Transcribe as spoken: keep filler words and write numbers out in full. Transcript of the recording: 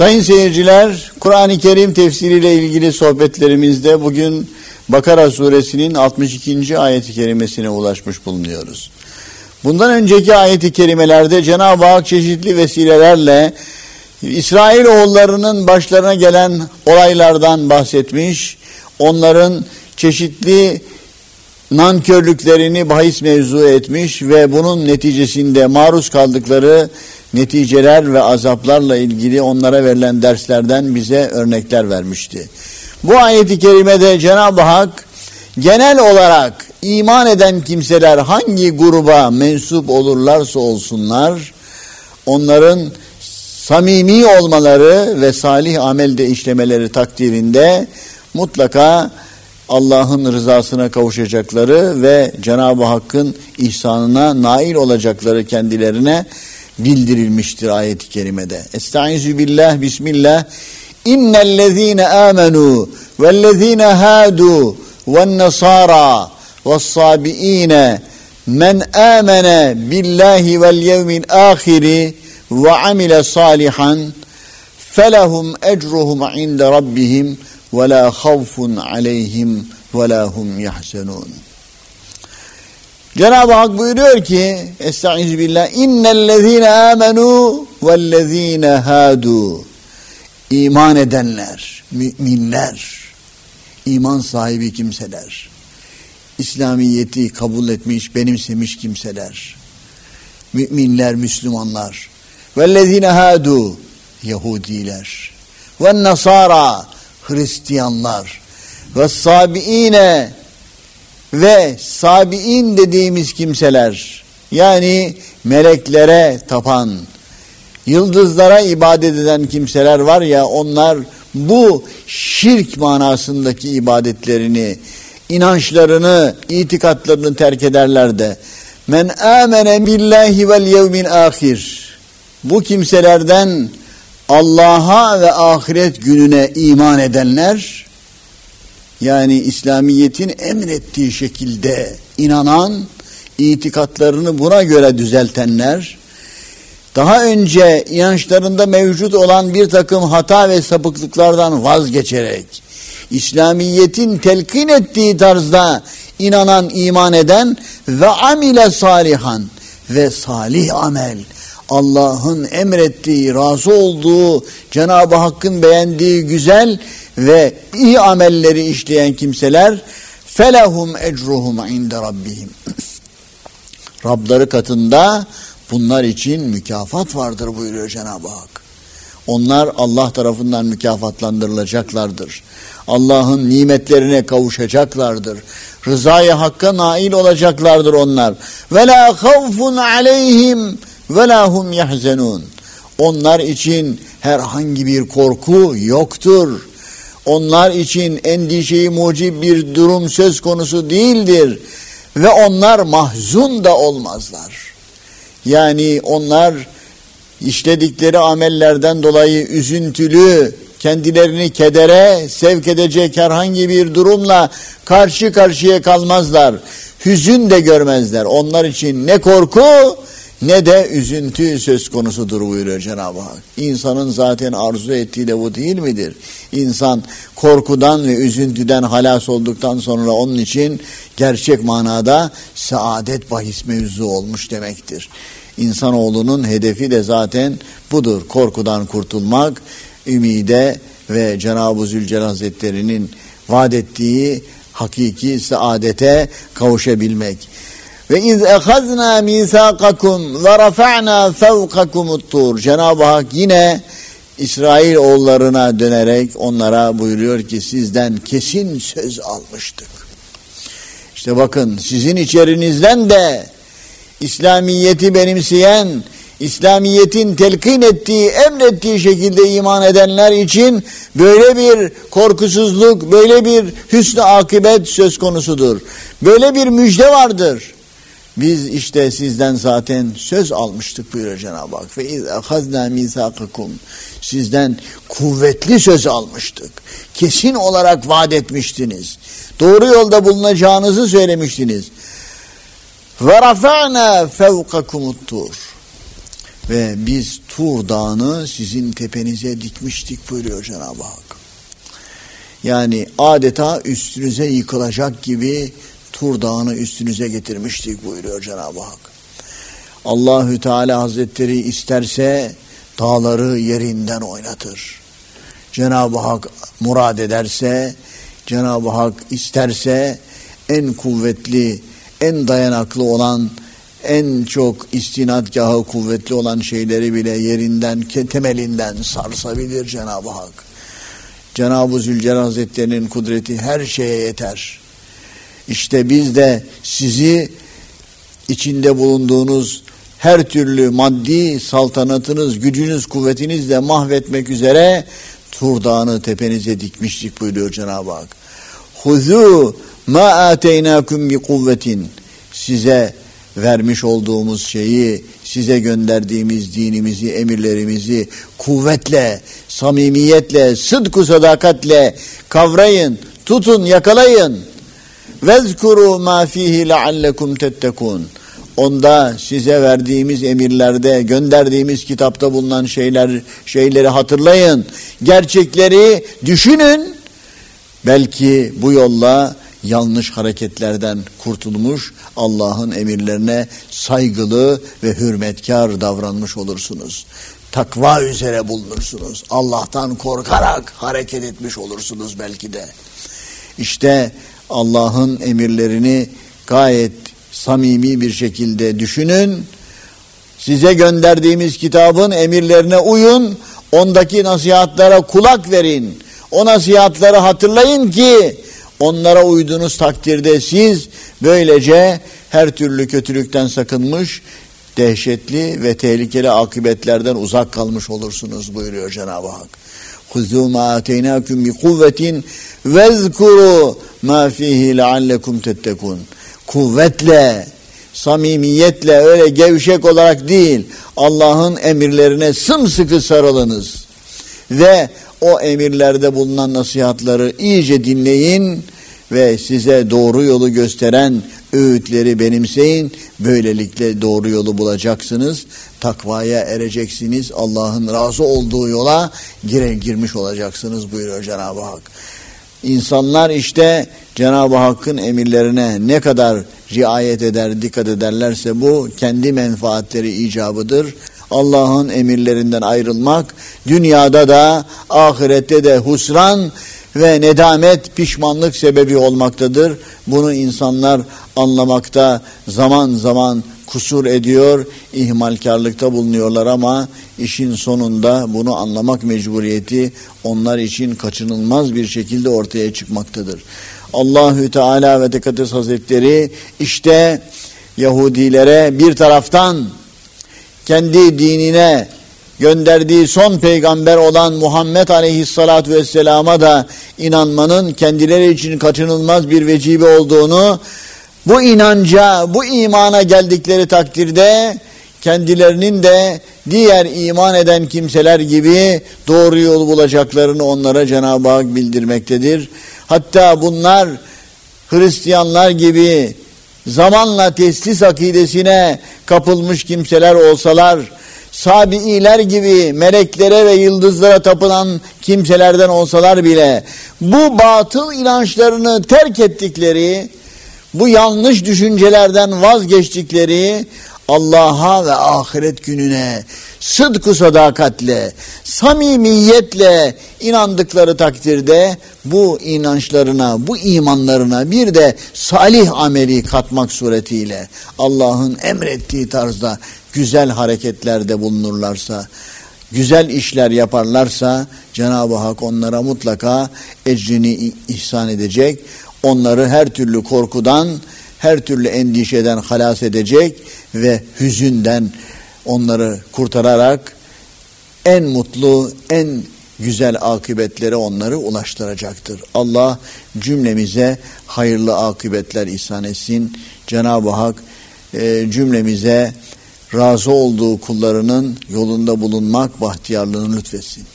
Sayın seyirciler, Kur'an-ı Kerim tefsiriyle ilgili sohbetlerimizde bugün Bakara suresinin altmış ikinci ayeti kerimesine ulaşmış bulunuyoruz. Bundan önceki ayeti kerimelerde Cenab-ı Hak çeşitli vesilelerle İsrailoğullarının başlarına gelen olaylardan bahsetmiş, onların çeşitli nankörlüklerini bahis mevzu etmiş ve bunun neticesinde maruz kaldıkları neticeler ve azaplarla ilgili onlara verilen derslerden bize örnekler vermişti. Bu ayet-i kerimede Cenab-ı Hak genel olarak iman eden kimseler hangi gruba mensup olurlarsa olsunlar, onların samimi olmaları ve salih amelde işlemeleri takdirinde mutlaka Allah'ın rızasına kavuşacakları ve Cenab-ı Hakk'ın ihsanına nail olacakları kendilerine bildirilmiştir ayet-i kerimede. Estaizu billah, bismillah. İnnellezîne âmenû vellezîne hâdû vennasârâ vessâbiîne men âmene billahi vel yevmil âhiri ve amile sâlihan felehum ecruhum inde rabbihim ve la havfun aleyhim ve la hum yahzenun. Cenab-ı Hak buyuruyor ki Estaizu billah, innellezîne âmenû vellezîne hâdû, iman edenler, müminler, iman sahibi kimseler, İslamiyeti kabul etmiş, benimsemiş kimseler, müminler, Müslümanlar, vellezîne hâdû, Yahudiler, ve nasara, Hristiyanlar, ve sabiine, ve sabiin dediğimiz kimseler, yani meleklere tapan, yıldızlara ibadet eden kimseler var ya, onlar bu şirk manasındaki ibadetlerini, inançlarını, itikatlarını terk ederler de men amene billahi vel yevmil ahir, bu kimselerden Allah'a ve ahiret gününe iman edenler, yani İslamiyet'in emrettiği şekilde inanan, itikatlarını buna göre düzeltenler, daha önce inançlarında mevcut olan bir takım hata ve sapıklıklardan vazgeçerek, İslamiyet'in telkin ettiği tarzda inanan, iman eden ve amile salihan, ve salih amel, Allah'ın emrettiği, razı olduğu, Cenab-ı Hakk'ın beğendiği güzel ve iyi amelleri işleyen kimseler, felehum ecruhum inde rabbihim, Rabları katında bunlar için mükafat vardır buyuruyor Cenab-ı Hak. Onlar Allah tarafından mükafatlandırılacaklardır. Allah'ın nimetlerine kavuşacaklardır. Rızayı Hakk'a nail olacaklardır onlar. Ve la havfun aleyhim ve la hum yahzenun. Onlar için herhangi bir korku yoktur. Onlar için endişeyi mucib bir durum söz konusu değildir. Ve onlar mahzun da olmazlar. Yani onlar işledikleri amellerden dolayı üzüntülü, kendilerini kedere sevk edecek herhangi bir durumla karşı karşıya kalmazlar. Hüzün de görmezler. Onlar için ne korku ne de üzüntü söz konusudur buyuruyor Cenab-ı Hak. İnsanın zaten arzu ettiği de bu değil midir? İnsan korkudan ve üzüntüden halas olduktan sonra onun için gerçek manada saadet bahis mevzu olmuş demektir. İnsanoğlunun hedefi de zaten budur. Korkudan kurtulmak, ümide ve Cenab-ı Zülcelal Hazretleri'nin vaat ettiği hakiki saadete kavuşabilmek. Ve iz ehazna misakakum ve rafa'na fevkakumut tur. Cenab-ı Hak yine İsrail oğullarına dönerek onlara buyuruyor ki sizden kesin söz almıştık. İşte bakın, sizin içerinizden de İslamiyet'i benimseyen, İslamiyet'in telkin ettiği, emrettiği şekilde iman edenler için böyle bir korkusuzluk, böyle bir hüsnü akıbet söz konusudur. Böyle bir müjde vardır. Biz işte sizden zaten söz almıştık buyuruyor Cenab-ı Hak. Ve iz ahazna misakakum, sizden kuvvetli söz almıştık. Kesin olarak vaat etmiştiniz. Doğru yolda bulunacağınızı söylemiştiniz. Ve rafa'na fevkakumut tur. Ve biz Tur Dağı'nı sizin tepenize dikmiştik buyuruyor Cenab-ı Hak. Yani adeta üstünüze yıkılacak gibi Tur Dağı'nı üstünüze getirmiştik buyuruyor Cenab-ı Hak. Allahü Teala Hazretleri isterse dağları yerinden oynatır. Cenab-ı Hak murad ederse, Cenab-ı Hak isterse en kuvvetli, en dayanaklı olan, en çok istinadgahı kuvvetli olan şeyleri bile yerinden, temelinden sarsabilir Cenab-ı Hak. Cenab-ı Zülcelal Hazretleri'nin kudreti her şeye yeter. İşte biz de sizi içinde bulunduğunuz her türlü maddi saltanatınız, gücünüz, kuvvetinizle mahvetmek üzere Tur Dağı'nı tepenize dikmiştik buyuruyor Cenab-ı Hak. Huzu ma ateynakum bi kuvvetin. Size vermiş olduğumuz şeyi, size gönderdiğimiz dinimizi, emirlerimizi kuvvetle, samimiyetle, sıdku sadakatle kavrayın, tutun, yakalayın. Vezkuru ma fihi leallekum tettekun. Onda size verdiğimiz emirlerde, gönderdiğimiz kitapta bulunan şeyler, şeyleri hatırlayın. Gerçekleri düşünün. Belki bu yolla yanlış hareketlerden kurtulmuş, Allah'ın emirlerine saygılı ve hürmetkar davranmış olursunuz. Takva üzere bulunursunuz. Allah'tan korkarak hareket etmiş olursunuz belki de. İşte Allah'ın emirlerini gayet samimi bir şekilde düşünün. Size gönderdiğimiz kitabın emirlerine uyun. Ondaki nasihatlara kulak verin. O nasihatları hatırlayın ki onlara uyduğunuz takdirde siz böylece her türlü kötülükten sakınmış, dehşetli ve tehlikeli akıbetlerden uzak kalmış olursunuz buyuruyor Cenab-ı Hak. Huzu ma ateynakum bi kuvvetin vezkuru ma fihi leallekum tettekun. Kuvvetle, samimiyetle, öyle gevşek olarak değil, Allah'ın emirlerine sımsıkı sarılınız ve o emirlerde bulunan nasihatları iyice dinleyin ve size doğru yolu gösteren öğütleri benimseyin. Böylelikle doğru yolu bulacaksınız, takvaya ereceksiniz, Allah'ın razı olduğu yola gire, girmiş olacaksınız buyuruyor Cenab-ı Hak. İnsanlar işte Cenab-ı Hakk'ın emirlerine ne kadar riayet eder, dikkat ederlerse bu kendi menfaatleri icabıdır. Allah'ın emirlerinden ayrılmak dünyada da ahirette de husran ve nedamet, pişmanlık sebebi olmaktadır. Bunu insanlar anlamakta zaman zaman kusur ediyor, ihmalkarlıkta bulunuyorlar ama işin sonunda bunu anlamak mecburiyeti onlar için kaçınılmaz bir şekilde ortaya çıkmaktadır. Allahü Teala ve Tekaddes Hazretleri işte Yahudilere bir taraftan kendi dinine gönderdiği son peygamber olan Muhammed Aleyhisselatü Vesselam'a da inanmanın kendileri için kaçınılmaz bir vecibe olduğunu, bu inanca, bu imana geldikleri takdirde kendilerinin de diğer iman eden kimseler gibi doğru yol bulacaklarını onlara Cenab-ı Hak bildirmektedir. Hatta bunlar Hristiyanlar gibi zamanla teslis akidesine kapılmış kimseler olsalar, Sabi'iler gibi meleklere ve yıldızlara tapınan kimselerden olsalar bile bu batıl inançlarını terk ettikleri, bu yanlış düşüncelerden vazgeçtikleri, Allah'a ve ahiret gününe sıdk-ı sadakatle, samimiyetle inandıkları takdirde bu inançlarına, bu imanlarına bir de salih ameli katmak suretiyle Allah'ın emrettiği tarzda güzel hareketlerde bulunurlarsa, güzel işler yaparlarsa Cenab-ı Hak onlara mutlaka ecrini ihsan edecek. Onları her türlü korkudan, her türlü endişeden halas edecek ve hüzünden onları kurtararak en mutlu, en güzel akıbetlere onları ulaştıracaktır. Allah cümlemize hayırlı akıbetler ihsan etsin. Cenab-ı Hak e, cümlemize razı olduğu kullarının yolunda bulunmak bahtiyarlığını lütfetsin.